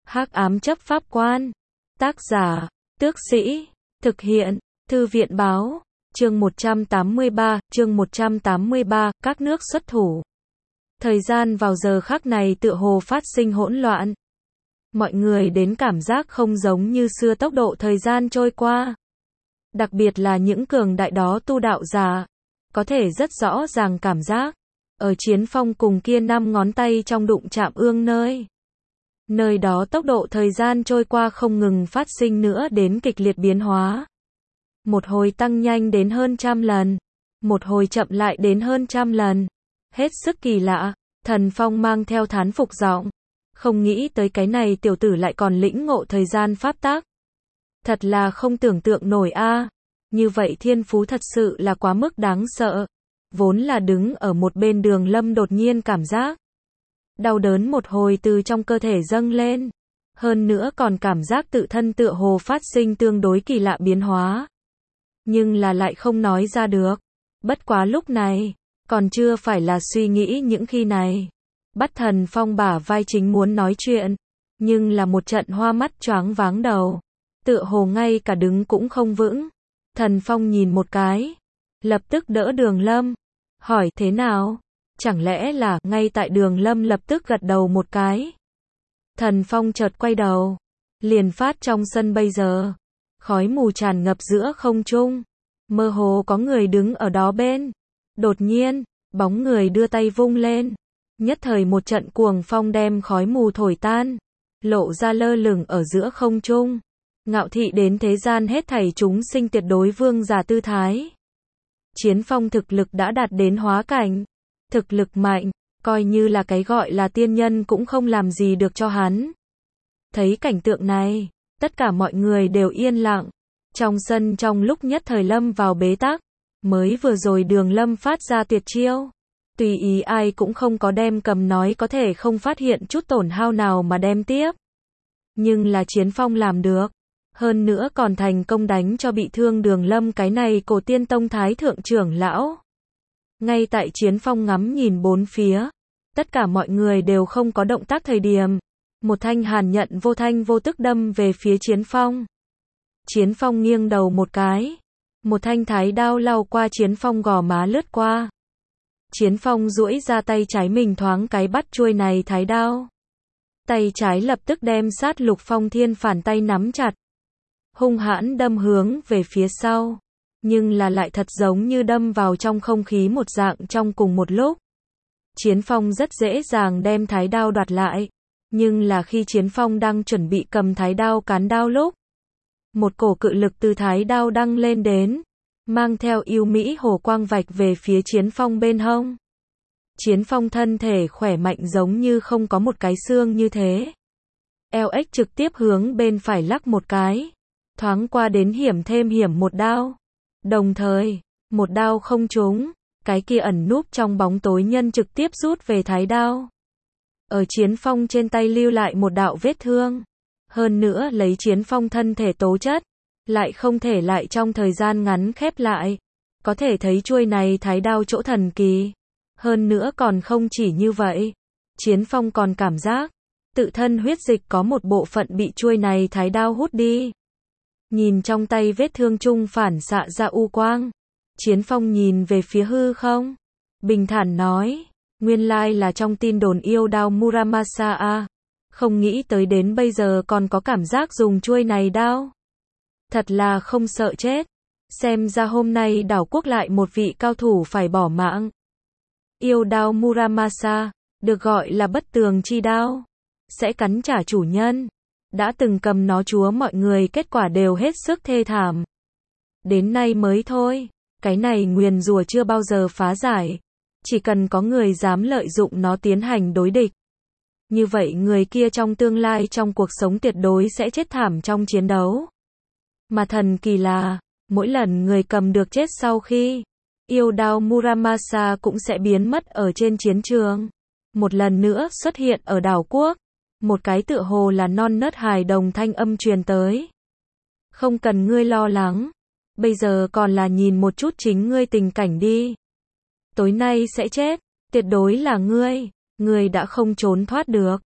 Hắc ám chấp pháp quan. Tác giả, Tước Sĩ. Thực hiện, Thư viện báo. Chương 183, các nước xuất thủ. Thời gian vào giờ khắc này tựa hồ phát sinh hỗn loạn. Mọi người đến cảm giác không giống như xưa tốc độ thời gian trôi qua. Đặc biệt là những cường đại đó tu đạo giả. Có thể rất rõ ràng cảm giác. Ở Chiến Phong cùng kia 5 ngón tay trong đụng chạm ương nơi. Nơi đó tốc độ thời gian trôi qua không ngừng phát sinh nữa đến kịch liệt biến hóa. Một hồi tăng nhanh đến hơn 100 lần. Một hồi chậm lại đến hơn 100 lần. Hết sức kỳ lạ. Thần Phong mang theo thán phục giọng. Không nghĩ tới cái này tiểu tử lại còn lĩnh ngộ thời gian pháp tắc. Thật là không tưởng tượng nổi a. Như vậy thiên phú thật sự là quá mức đáng sợ. Vốn là đứng ở một bên Đường Lâm đột nhiên cảm giác đau đớn một hồi từ trong cơ thể dâng lên. Hơn nữa còn cảm giác tự thân tựa hồ phát sinh tương đối kỳ lạ biến hóa. Nhưng là lại không nói ra được. Bất quá lúc này, còn chưa phải là suy nghĩ những khi này. Bắt Thần Phong bả vai chính muốn nói chuyện. Nhưng là một trận hoa mắt choáng váng đầu. Tựa hồ ngay cả đứng cũng không vững. Thần Phong nhìn một cái. Lập tức đỡ Đường Lâm. Hỏi thế nào? Chẳng lẽ là, ngay tại Đường Lâm lập tức gật đầu một cái. Thần Phong chợt quay đầu. Liền phát trong sân bây giờ. Khói mù tràn ngập giữa không trung. Mơ hồ có người đứng ở đó bên. Đột nhiên, bóng người đưa tay vung lên. Nhất thời một trận cuồng phong đem khói mù thổi tan. Lộ ra lơ lửng ở giữa không trung. Ngạo thị đến thế gian hết thảy chúng sinh tuyệt đối vương giả tư thái. Chiến Phong thực lực đã đạt đến hóa cảnh. Thực lực mạnh, coi như là cái gọi là tiên nhân cũng không làm gì được cho hắn. Thấy cảnh tượng này, tất cả mọi người đều yên lặng. Trong sân trong lúc nhất thời lâm vào bế tắc. Mới vừa rồi Đường Lâm phát ra tuyệt chiêu. Tùy ý ai cũng không có đem cầm nói có thể không phát hiện chút tổn hao nào mà đem tiếp. Nhưng là Chiến Phong làm được. Hơn nữa còn thành công đánh cho bị thương Đường Lâm cái này Cổ Tiên Tông thái thượng trưởng lão. Ngay tại Chiến Phong ngắm nhìn bốn phía. Tất cả mọi người đều không có động tác thời điểm. Một thanh hàn nhận vô thanh vô tức đâm về phía Chiến Phong. Chiến Phong nghiêng đầu một cái. Một thanh thái đao lao qua Chiến Phong gò má lướt qua. Chiến Phong duỗi ra tay trái mình thoáng cái bắt chuôi này thái đao. Tay trái lập tức đem sát Lục Phong Thiên phản tay nắm chặt. Hung hãn đâm hướng về phía sau. Nhưng là lại thật giống như đâm vào trong không khí một dạng trong cùng một lúc. Chiến Phong rất dễ dàng đem thái đao đoạt lại. Nhưng là khi Chiến Phong đang chuẩn bị cầm thái đao cán đao lúc. Một cổ cự lực từ thái đao đăng lên đến. Mang theo yêu mỹ hồ quang vạch về phía Chiến Phong bên hông. Chiến Phong thân thể khỏe mạnh giống như không có một cái xương như thế. Eo ếch trực tiếp hướng bên phải lắc một cái. Thoáng qua đến hiểm thêm hiểm một đao. Đồng thời, một đao không trúng. Cái kia ẩn núp trong bóng tối nhân trực tiếp rút về thái đao. Ở Chiến Phong trên tay lưu lại một đạo vết thương. Hơn nữa lấy Chiến Phong thân thể tố chất. Lại không thể lại trong thời gian ngắn khép lại. Có thể thấy chuôi này thái đao chỗ thần kỳ. Hơn nữa còn không chỉ như vậy. Chiến Phong còn cảm giác. Tự thân huyết dịch có một bộ phận bị chuôi này thái đao hút đi. Nhìn trong tay vết thương chung phản xạ ra u quang. Chiến Phong nhìn về phía hư không. Bình thản nói. Nguyên lai là trong tin đồn yêu đao Muramasa a. Không nghĩ tới đến bây giờ còn có cảm giác dùng chuôi này đao. Thật là không sợ chết. Xem ra hôm nay đảo quốc lại một vị cao thủ phải bỏ mạng. Yêu đao Muramasa, được gọi là bất tường chi đao. Sẽ cắn trả chủ nhân. Đã từng cầm nó chúa mọi người kết quả đều hết sức thê thảm. Đến nay mới thôi. Cái này nguyền rủa chưa bao giờ phá giải. Chỉ cần có người dám lợi dụng nó tiến hành đối địch. Như vậy người kia trong tương lai trong cuộc sống tuyệt đối sẽ chết thảm trong chiến đấu. Mà thần kỳ là, mỗi lần người cầm được chết sau khi, yêu đao Muramasa cũng sẽ biến mất ở trên chiến trường. Một lần nữa xuất hiện ở đảo quốc. Một cái tựa hồ là non nớt hài đồng thanh âm truyền tới. Không cần ngươi lo lắng. Bây giờ còn là nhìn một chút chính ngươi tình cảnh đi. Tối nay sẽ chết. Tuyệt đối là ngươi. Ngươi đã không trốn thoát được.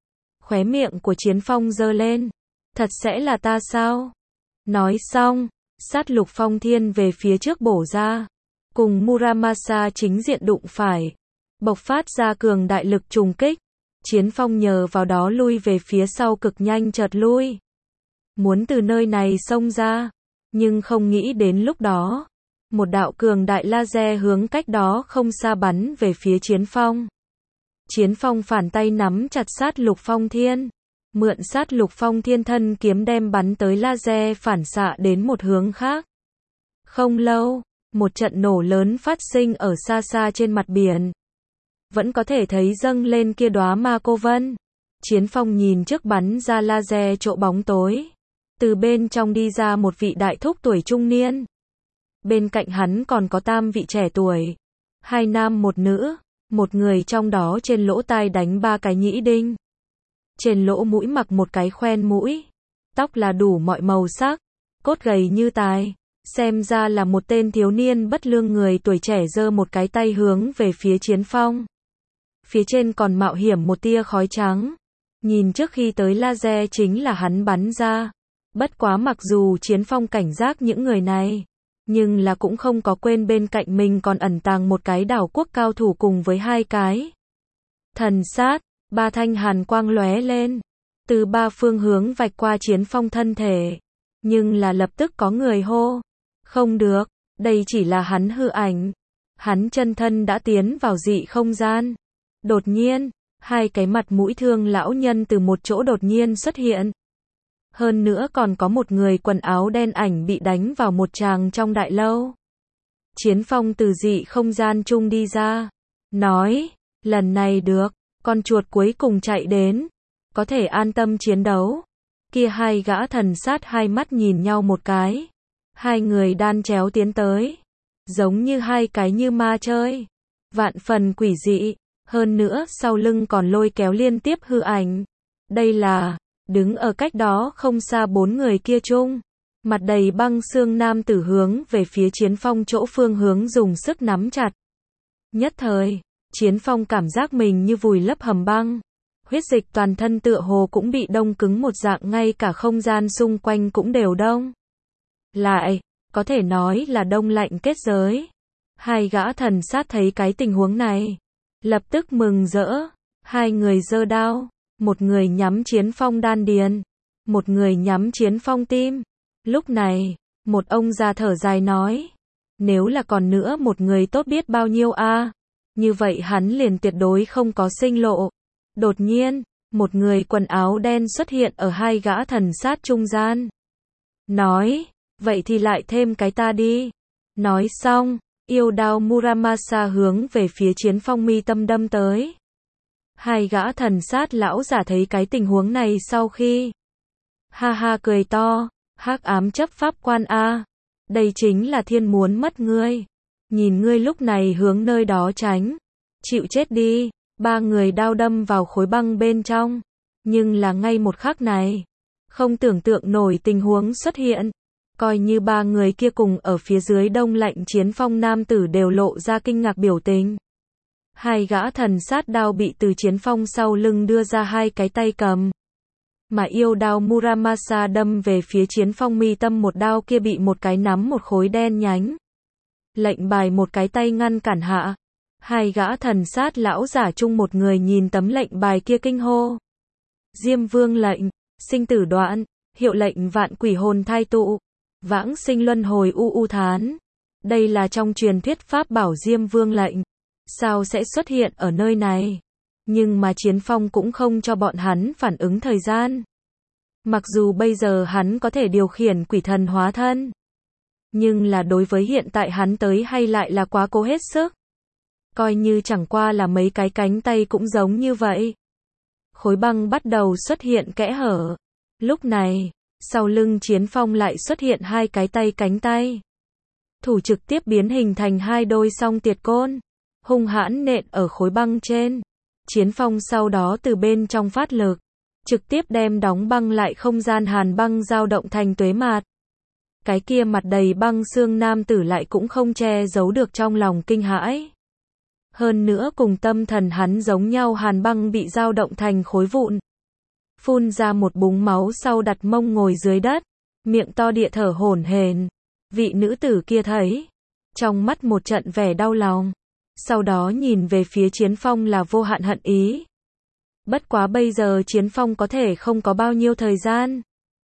Khóe miệng của Chiến Phong giơ lên. Thật sẽ là ta sao? Nói xong, sát lục phong thiên về phía trước bổ ra. Cùng Muramasa chính diện đụng phải. Bộc phát ra cường đại lực trùng kích. Chiến Phong nhờ vào đó lui về phía sau cực nhanh chợt lui. Muốn từ nơi này xông ra. Nhưng không nghĩ đến lúc đó. Một đạo cường đại laser hướng cách đó không xa bắn về phía Chiến Phong. Chiến Phong phản tay nắm chặt sát lục phong thiên. Mượn sát lục phong thiên thân kiếm đem bắn tới laser phản xạ đến một hướng khác. Không lâu, một trận nổ lớn phát sinh ở xa xa trên mặt biển. Vẫn có thể thấy dâng lên kia đóa ma cô vân. Chiến Phong nhìn trước bắn ra laser chỗ bóng tối. Từ bên trong đi ra một vị đại thúc tuổi trung niên. Bên cạnh hắn còn có tam vị trẻ tuổi. 2 nam 1 nữ. Một người trong đó trên lỗ tai đánh 3 cái nhĩ đinh. Trên lỗ mũi mặc một cái khoen mũi. Tóc là đủ mọi màu sắc. Cốt gầy như tài. Xem ra là một tên thiếu niên bất lương người tuổi trẻ giơ một cái tay hướng về phía Chiến Phong. Phía trên còn mạo hiểm một tia khói trắng. Nhìn trước khi tới laser chính là hắn bắn ra. Bất quá mặc dù Chiến Phong cảnh giác những người này. Nhưng là cũng không có quên bên cạnh mình còn ẩn tàng một cái đảo quốc cao thủ cùng với 2 cái. Thần sát, 3 thanh hàn quang lóe lên. Từ 3 phương hướng vạch qua Chiến Phong thân thể. Nhưng là lập tức có người hô. Không được, đây chỉ là hắn hư ảnh. Hắn chân thân đã tiến vào dị không gian. Đột nhiên, 2 cái mặt mũi thương lão nhân từ một chỗ đột nhiên xuất hiện. Hơn nữa còn có một người quần áo đen ảnh bị đánh vào một tràng trong đại lâu. Chiến Phong từ dị không gian chung đi ra. Nói, lần này được, con chuột cuối cùng chạy đến. Có thể an tâm chiến đấu. Kia 2 gã thần sát hai mắt nhìn nhau một cái. 2 người đan chéo tiến tới. Giống như 2 cái như ma chơi. Vạn phần quỷ dị. Hơn nữa sau lưng còn lôi kéo liên tiếp hư ảnh. Đây là, đứng ở cách đó không xa 4 người kia chung. Mặt đầy băng xương nam tử hướng về phía Chiến Phong chỗ phương hướng dùng sức nắm chặt. Nhất thời, Chiến Phong cảm giác mình như vùi lấp hầm băng. Huyết dịch toàn thân tựa hồ cũng bị đông cứng một dạng, ngay cả không gian xung quanh cũng đều đông. Lại, có thể nói là đông lạnh kết giới. 2 gã thần sát thấy cái tình huống này. Lập tức mừng rỡ. 2 người giơ đao. Một người nhắm Chiến Phong đan điền. Một người nhắm Chiến Phong tim. Lúc này, một ông già thở dài nói. Nếu là còn nữa một người tốt biết bao nhiêu a. Như vậy hắn liền tuyệt đối không có sinh lộ. Đột nhiên, một người quần áo đen xuất hiện ở 2 gã thần sát trung gian. Nói, vậy thì lại thêm cái ta đi. Nói xong, yêu đao Muramasa hướng về phía Chiến Phong mi tâm đâm tới. 2 gã thần sát lão giả thấy cái tình huống này sau khi ha ha cười to, hắc ám chấp pháp quan a, đây chính là thiên muốn mất ngươi. Nhìn ngươi lúc này hướng nơi đó tránh, chịu chết đi. 3 người đao đâm vào khối băng bên trong, nhưng là ngay một khắc này, không tưởng tượng nổi tình huống xuất hiện. Coi như 3 người kia cùng ở phía dưới đông lạnh Chiến Phong nam tử đều lộ ra kinh ngạc biểu tình. 2 gã thần sát đao bị từ Chiến Phong sau lưng đưa ra 2 cái tay cầm. Mà yêu đao Muramasa đâm về phía Chiến Phong mi tâm một đao kia bị một cái nắm một khối đen nhánh. Lệnh bài một cái tay ngăn cản hạ. 2 gã thần sát lão giả chung một người nhìn tấm lệnh bài kia kinh hô. Diêm Vương lệnh, sinh tử đoạn, hiệu lệnh vạn quỷ hồn thai tụ, vãng sinh luân hồi u thán. Đây là trong truyền thuyết pháp bảo Diêm Vương lệnh. Sao sẽ xuất hiện ở nơi này? Nhưng mà Chiến Phong cũng không cho bọn hắn phản ứng thời gian. Mặc dù bây giờ hắn có thể điều khiển quỷ thần hóa thân. Nhưng là đối với hiện tại hắn tới hay lại là quá cố hết sức. Coi như chẳng qua là mấy cái cánh tay cũng giống như vậy. Khối băng bắt đầu xuất hiện kẽ hở. Lúc này, sau lưng Chiến Phong lại xuất hiện 2 cái tay cánh tay. Thủ trực tiếp biến hình thành 2 đôi song tiệt côn. Hung hãn nện ở khối băng trên. Chiến Phong sau đó từ bên trong phát lực. Trực tiếp đem đóng băng lại không gian hàn băng dao động thành tuế mạt. Cái kia mặt đầy băng xương nam tử lại cũng không che giấu được trong lòng kinh hãi. Hơn nữa cùng tâm thần hắn giống nhau, hàn băng bị dao động thành khối vụn. phun ra một búng máu sau đặt mông ngồi dưới đất, miệng to địa thở hổn hển. Vị nữ tử kia thấy, trong mắt một trận vẻ đau lòng, sau đó nhìn về phía Chiến Phong là vô hạn hận ý. Bất quá bây giờ Chiến Phong có thể không có bao nhiêu thời gian.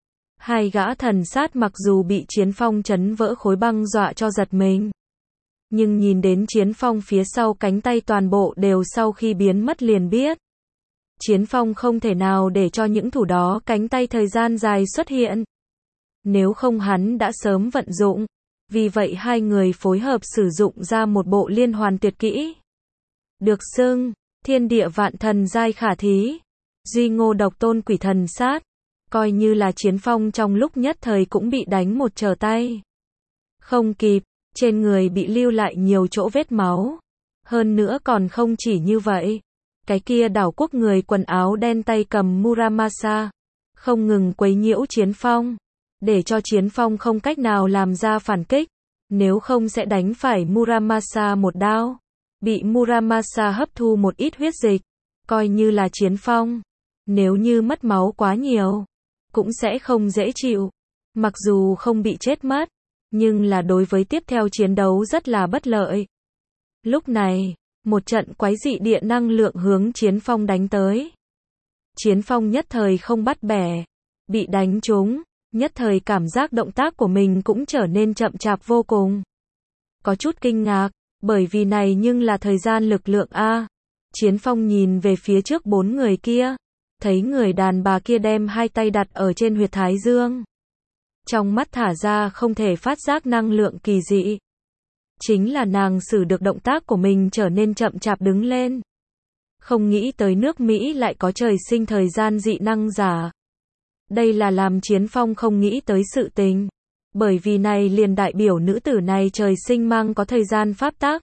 Hai gã thần sát mặc dù bị Chiến Phong chấn vỡ khối băng dọa cho giật mình, nhưng nhìn đến Chiến Phong phía sau cánh tay toàn bộ đều sau khi biến mất liền biết. Chiến Phong không thể nào để cho những thủ đó cánh tay thời gian dài xuất hiện. Nếu không hắn đã sớm vận dụng. Vì vậy hai người phối hợp sử dụng ra một bộ liên hoàn tuyệt kỹ. Được xưng, thiên địa vạn thần giai khả thí. Duy ngô độc tôn quỷ thần sát. Coi như là Chiến Phong trong lúc nhất thời cũng bị đánh một trở tay. Không kịp, trên người bị lưu lại nhiều chỗ vết máu. Hơn nữa còn không chỉ như vậy. Cái kia đảo quốc người quần áo đen tay cầm Muramasa. Không ngừng quấy nhiễu Chiến Phong. Để cho Chiến Phong không cách nào làm ra phản kích. Nếu không sẽ đánh phải Muramasa một đao. Bị Muramasa hấp thu một ít huyết dịch. Coi như là Chiến Phong. Nếu như mất máu quá nhiều. Cũng sẽ không dễ chịu. Mặc dù không bị chết mất. Nhưng là đối với tiếp theo chiến đấu rất là bất lợi. Lúc này, một trận quái dị địa năng lượng hướng Chiến Phong đánh tới. Chiến Phong nhất thời không bắt bẻ. Bị đánh trúng. Nhất thời cảm giác động tác của mình cũng trở nên chậm chạp vô cùng. Có chút kinh ngạc, bởi vì này nhưng là thời gian lực lượng A. Chiến Phong nhìn về phía trước bốn người kia. Thấy người đàn bà kia đem hai tay đặt ở trên huyệt thái dương. Trong mắt thả ra không thể phát giác năng lượng kỳ dị. Chính là nàng xử được động tác của mình trở nên chậm chạp đứng lên. Không nghĩ tới nước Mỹ lại có trời sinh thời gian dị năng giả. Đây là làm Chiến Phong không nghĩ tới sự tình. Bởi vì này liền đại biểu nữ tử này trời sinh mang có thời gian pháp tắc.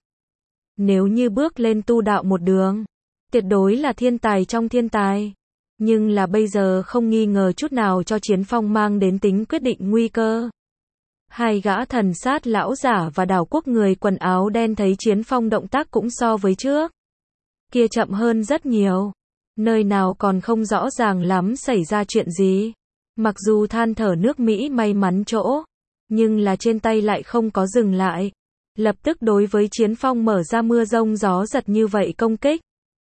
Nếu như bước lên tu đạo một đường, tuyệt đối là thiên tài trong thiên tài. Nhưng là bây giờ không nghi ngờ chút nào cho Chiến Phong mang đến tính quyết định nguy cơ. Hai gã thần sát lão giả và đảo quốc người quần áo đen thấy Chiến Phong động tác cũng so với trước kia chậm hơn rất nhiều. Nơi nào còn không rõ ràng lắm xảy ra chuyện gì. Mặc dù than thở nước Mỹ may mắn chỗ, nhưng là trên tay lại không có dừng lại. Lập tức đối với Chiến Phong mở ra mưa rông gió giật như vậy công kích.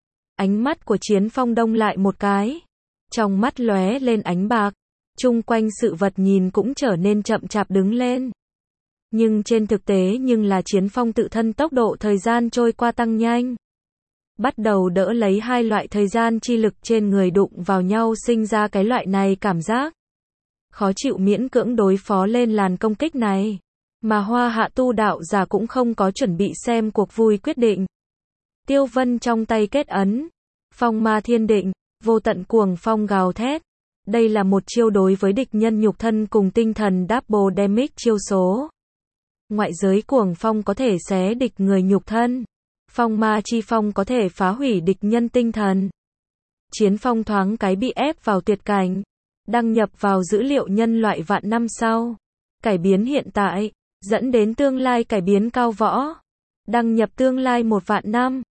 Ánh mắt của Chiến Phong đông lại một cái. Trong mắt lóe lên ánh bạc. Chung quanh sự vật nhìn cũng trở nên chậm chạp đứng lên. Nhưng trên thực tế nhưng là Chiến Phong tự thân tốc độ thời gian trôi qua tăng nhanh. Bắt đầu đỡ lấy hai loại thời gian chi lực trên người đụng vào nhau sinh ra cái loại này cảm giác. Khó chịu miễn cưỡng đối phó lên làn công kích này. Mà Hoa Hạ tu đạo giả cũng không có chuẩn bị xem cuộc vui quyết định. Tiêu Vân trong tay kết ấn. Phong ma thiên định, vô tận cuồng phong gào thét. Đây là một chiêu đối với địch nhân nhục thân cùng tinh thần double damage chiêu số. Ngoại giới cuồng phong có thể xé địch người nhục thân. Phong ma chi phong có thể phá hủy địch nhân tinh thần. Chiến Phong thoáng cái bị ép vào tuyệt cảnh. Đăng nhập vào dữ liệu nhân loại vạn năm sau. Cải biến hiện tại, dẫn đến tương lai cải biến cao võ. Đăng nhập tương lai 1 vạn năm.